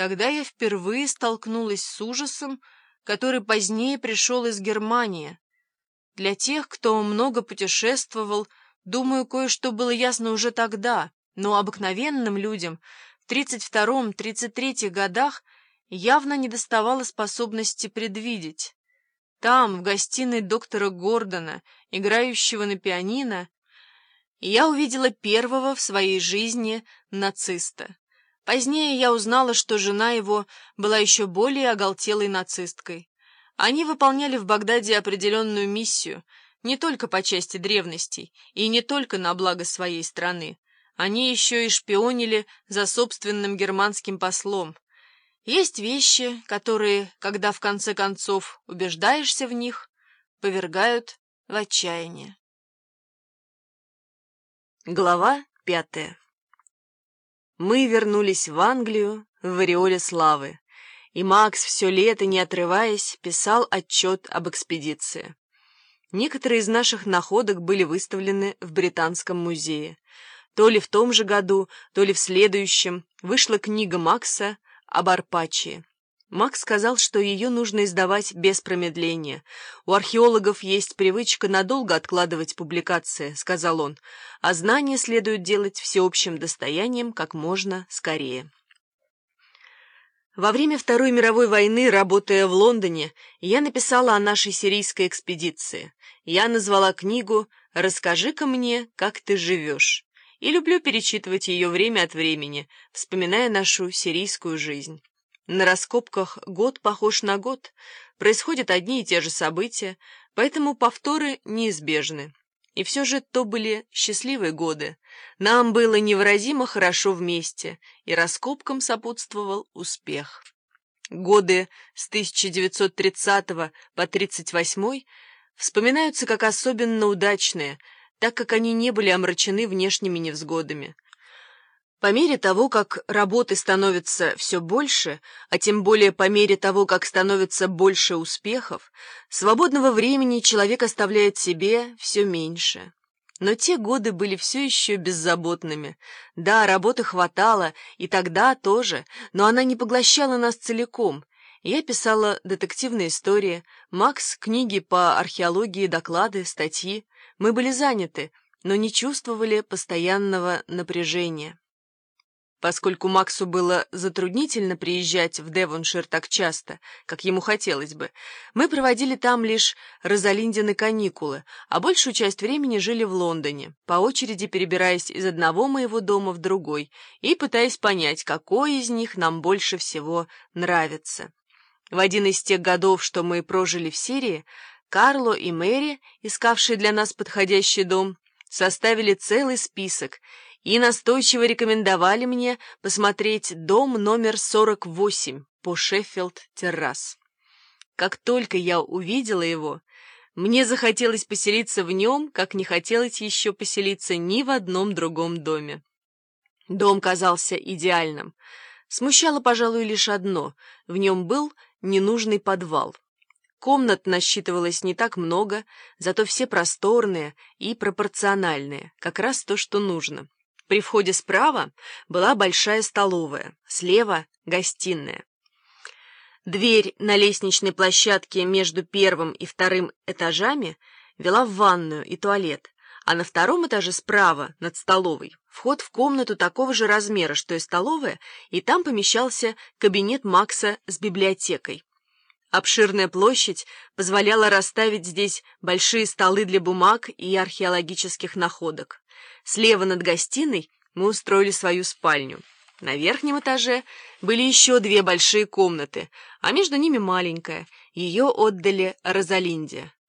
Тогда я впервые столкнулась с ужасом, который позднее пришел из Германии. Для тех, кто много путешествовал, думаю, кое-что было ясно уже тогда, но обыкновенным людям в 32-33 годах явно недоставало способности предвидеть. Там, в гостиной доктора Гордона, играющего на пианино, я увидела первого в своей жизни нациста. Позднее я узнала, что жена его была еще более оголтелой нацисткой. Они выполняли в Багдаде определенную миссию, не только по части древностей и не только на благо своей страны. Они еще и шпионили за собственным германским послом. Есть вещи, которые, когда в конце концов убеждаешься в них, повергают в отчаяние. Глава 5. Мы вернулись в Англию в ореоле славы, и Макс все лето, не отрываясь, писал отчет об экспедиции. Некоторые из наших находок были выставлены в Британском музее. То ли в том же году, то ли в следующем вышла книга Макса об Арпачии. Макс сказал, что ее нужно издавать без промедления. «У археологов есть привычка надолго откладывать публикации», — сказал он, «а знания следует делать всеобщим достоянием как можно скорее». Во время Второй мировой войны, работая в Лондоне, я написала о нашей сирийской экспедиции. Я назвала книгу «Расскажи-ка мне, как ты живешь», и люблю перечитывать ее время от времени, вспоминая нашу сирийскую жизнь. На раскопках год похож на год, происходят одни и те же события, поэтому повторы неизбежны. И все же то были счастливые годы. Нам было невыразимо хорошо вместе, и раскопкам сопутствовал успех. Годы с 1930 по 1938 вспоминаются как особенно удачные, так как они не были омрачены внешними невзгодами. По мере того, как работы становится все больше, а тем более по мере того, как становится больше успехов, свободного времени человек оставляет себе все меньше. Но те годы были все еще беззаботными. Да, работы хватало, и тогда тоже, но она не поглощала нас целиком. Я писала детективные истории, Макс — книги по археологии, доклады, статьи. Мы были заняты, но не чувствовали постоянного напряжения. Поскольку Максу было затруднительно приезжать в Девоншир так часто, как ему хотелось бы, мы проводили там лишь Розалиндины каникулы, а большую часть времени жили в Лондоне, по очереди перебираясь из одного моего дома в другой и пытаясь понять, какой из них нам больше всего нравится. В один из тех годов, что мы прожили в Сирии, Карло и Мэри, искавшие для нас подходящий дом, составили целый список и настойчиво рекомендовали мне посмотреть дом номер 48 по Шеффилд-Террас. Как только я увидела его, мне захотелось поселиться в нем, как не хотелось еще поселиться ни в одном другом доме. Дом казался идеальным. Смущало, пожалуй, лишь одно — в нем был ненужный подвал. Комнат насчитывалось не так много, зато все просторные и пропорциональные, как раз то, что нужно. При входе справа была большая столовая, слева — гостиная. Дверь на лестничной площадке между первым и вторым этажами вела в ванную и туалет, а на втором этаже справа, над столовой, вход в комнату такого же размера, что и столовая, и там помещался кабинет Макса с библиотекой. Обширная площадь позволяла расставить здесь большие столы для бумаг и археологических находок. Слева над гостиной мы устроили свою спальню. На верхнем этаже были еще две большие комнаты, а между ними маленькая. Ее отдали Розалинде.